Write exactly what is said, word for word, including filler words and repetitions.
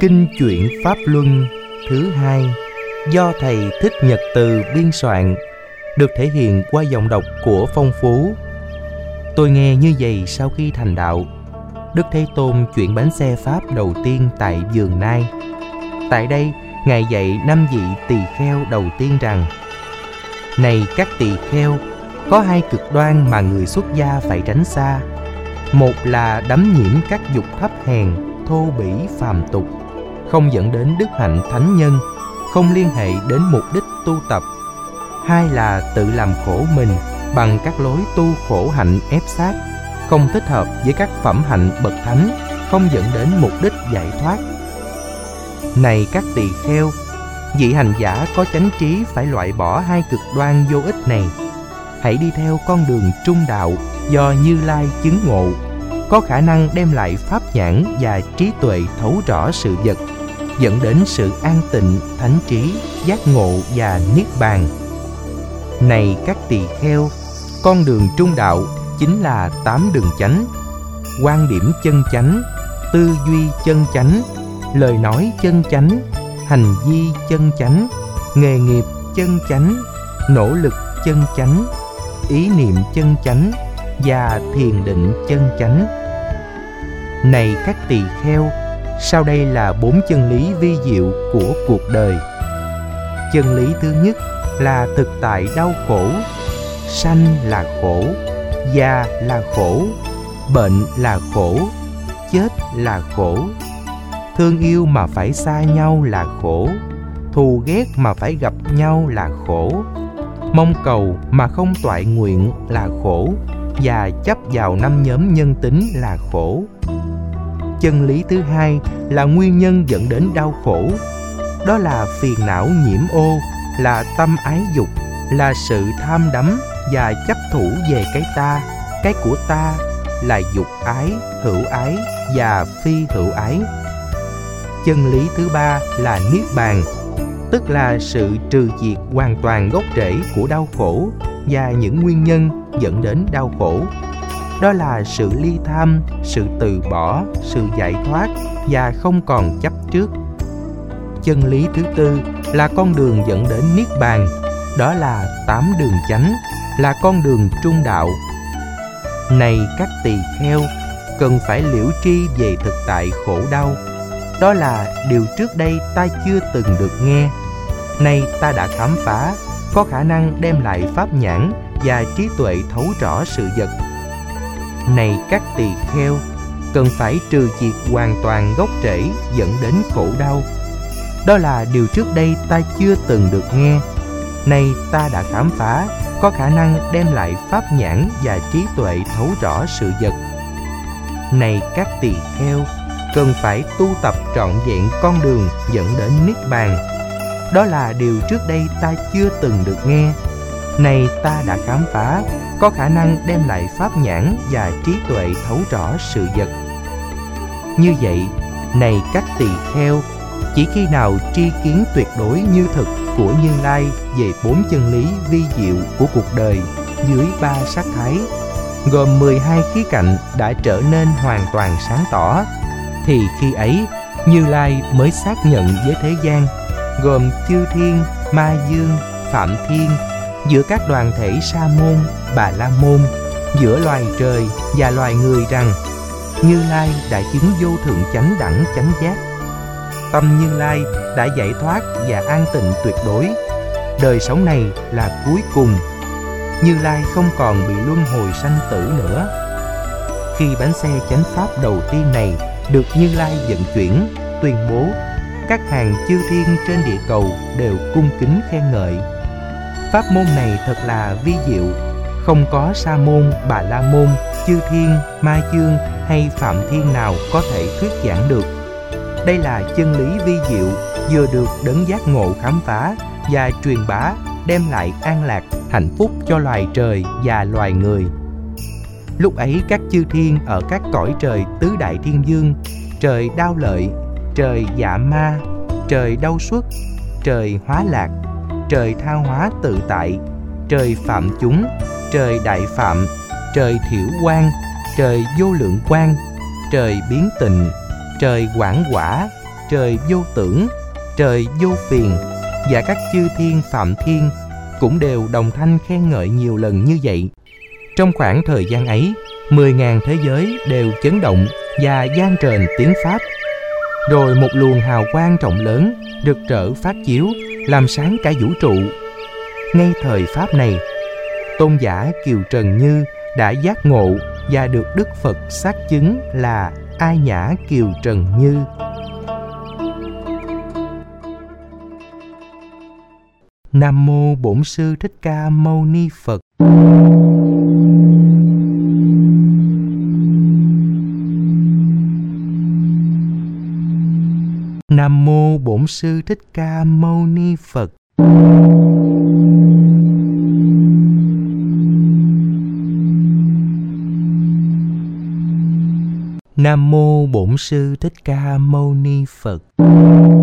Kinh Chuyển Pháp Luân thứ hai do Thầy Thích Nhật Từ biên soạn, được thể hiện qua giọng đọc của Phong Phú. Tôi nghe như vậy sau khi thành đạo. Đức Thế Tôn chuyển bánh xe Pháp đầu tiên tại vườn Nai. Tại đây, Ngài dạy năm vị tỳ kheo đầu tiên rằng: này các tỳ kheo, có hai cực đoan mà người xuất gia phải tránh xa. Một là đắm nhiễm các dục thấp hèn, thô bỉ, phàm tục, không dẫn đến đức hạnh thánh nhân, không liên hệ đến mục đích tu tập. Hai là tự làm khổ mình bằng các lối tu khổ hạnh ép sát, không thích hợp với các phẩm hạnh bậc thánh, không dẫn đến mục đích giải thoát. Này các tỳ kheo, vị hành giả có chánh trí phải loại bỏ hai cực đoan vô ích này. Hãy đi theo con đường trung đạo do Như Lai chứng ngộ, có khả năng đem lại pháp nhãn và trí tuệ thấu rõ sự vật, dẫn đến sự an tịnh, thánh trí, giác ngộ và niết bàn. Này các tỳ kheo, con đường trung đạo chính là tám đường chánh: quan điểm chân chánh, tư duy chân chánh, lời nói chân chánh, hành vi chân chánh, nghề nghiệp chân chánh, nỗ lực chân chánh, ý niệm chân chánh và thiền định chân chánh. Này các tỳ kheo, sau đây là bốn chân lý vi diệu của cuộc đời. Chân lý thứ nhất là thực tại đau khổ. Sanh là khổ, già là khổ, bệnh là khổ, chết là khổ. Thương yêu mà phải xa nhau là khổ, thù ghét mà phải gặp nhau là khổ, mong cầu mà không toại nguyện là khổ, và chấp vào năm nhóm nhân tính là khổ. Chân lý thứ hai là nguyên nhân dẫn đến đau khổ. Đó là phiền não nhiễm ô, là tâm ái dục, là sự tham đắm và chấp thủ về cái ta, cái của ta, là dục ái, hữu ái và phi hữu ái. Chân lý thứ ba là niết bàn, tức là sự trừ diệt hoàn toàn gốc rễ của đau khổ và những nguyên nhân dẫn đến đau khổ. Đó là sự ly tham, sự từ bỏ, sự giải thoát và không còn chấp trước. Chân lý thứ tư là con đường dẫn đến niết bàn. Đó là tám đường chánh, là con đường trung đạo. Này các tỳ kheo, cần phải liễu tri về thực tại khổ đau. Đó là điều trước đây ta chưa từng được nghe, nay ta đã khám phá, có khả năng đem lại pháp nhãn và trí tuệ thấu rõ sự vật. Này các tỳ kheo, cần phải trừ diệt hoàn toàn gốc rễ dẫn đến khổ đau. Đó là điều trước đây ta chưa từng được nghe, nay ta đã khám phá, có khả năng đem lại pháp nhãn và trí tuệ thấu rõ sự vật. Này các tỳ kheo, cần phải tu tập trọn vẹn con đường dẫn đến niết bàn. Đó là điều trước đây ta chưa từng được nghe, nay ta đã khám phá, có khả năng đem lại pháp nhãn và trí tuệ thấu rõ sự vật. Như vậy, này các tỳ kheo, chỉ khi nào tri kiến tuyệt đối như thực của Như Lai về bốn chân lý vi diệu của cuộc đời dưới ba sắc thái, gồm mười hai khía cạnh đã trở nên hoàn toàn sáng tỏ, thì khi ấy Như Lai mới xác nhận với thế gian, gồm chư thiên, ma dương, phạm thiên, giữa các đoàn thể sa môn, bà la môn, giữa loài trời và loài người rằng Như Lai đã chứng vô thượng chánh đẳng chánh giác. Tâm Như Lai đã giải thoát và an tịnh tuyệt đối. Đời sống này là cuối cùng. Như Lai không còn bị luân hồi sanh tử nữa. Khi bánh xe chánh pháp đầu tiên này được Như Lai vận chuyển, tuyên bố, các hàng chư thiên trên địa cầu đều cung kính khen ngợi. Pháp môn này thật là vi diệu, không có sa môn, bà la môn, chư thiên, ma dương hay phạm thiên nào có thể thuyết giảng được. Đây là chân lý vi diệu vừa được đấng giác ngộ khám phá và truyền bá, đem lại an lạc, hạnh phúc cho loài trời và loài người. Lúc ấy các chư thiên ở các cõi trời tứ đại thiên vương, trời Đao Lợi, trời Dạ Ma, trời Đau Xuất, trời Hóa Lạc, trời Tha Hóa Tự Tại, trời Phạm Chúng, trời Đại Phạm, trời Thiểu Quang, trời Vô Lượng Quang, trời Biến Tịnh, trời Quảng Quả, trời vô tưởng, trời vô phiền và các chư thiên phạm thiên cũng đều đồng thanh khen ngợi nhiều lần như vậy. Trong khoảng thời gian ấy, mười ngàn thế giới đều chấn động và vang trền tiếng Pháp. Rồi một luồng hào quang rộng lớn, rực rỡ phát chiếu, làm sáng cả vũ trụ. Ngay thời Pháp này, tôn giả Kiều Trần Như đã giác ngộ và được Đức Phật xác chứng là A Nhã Kiều Trần Như. Nam mô Bổn Sư Thích Ca Mâu Ni Phật. Nam mô Bổn Sư Thích Ca Mâu Ni Phật. Nam mô Bổn Sư Thích Ca Mâu Ni Phật.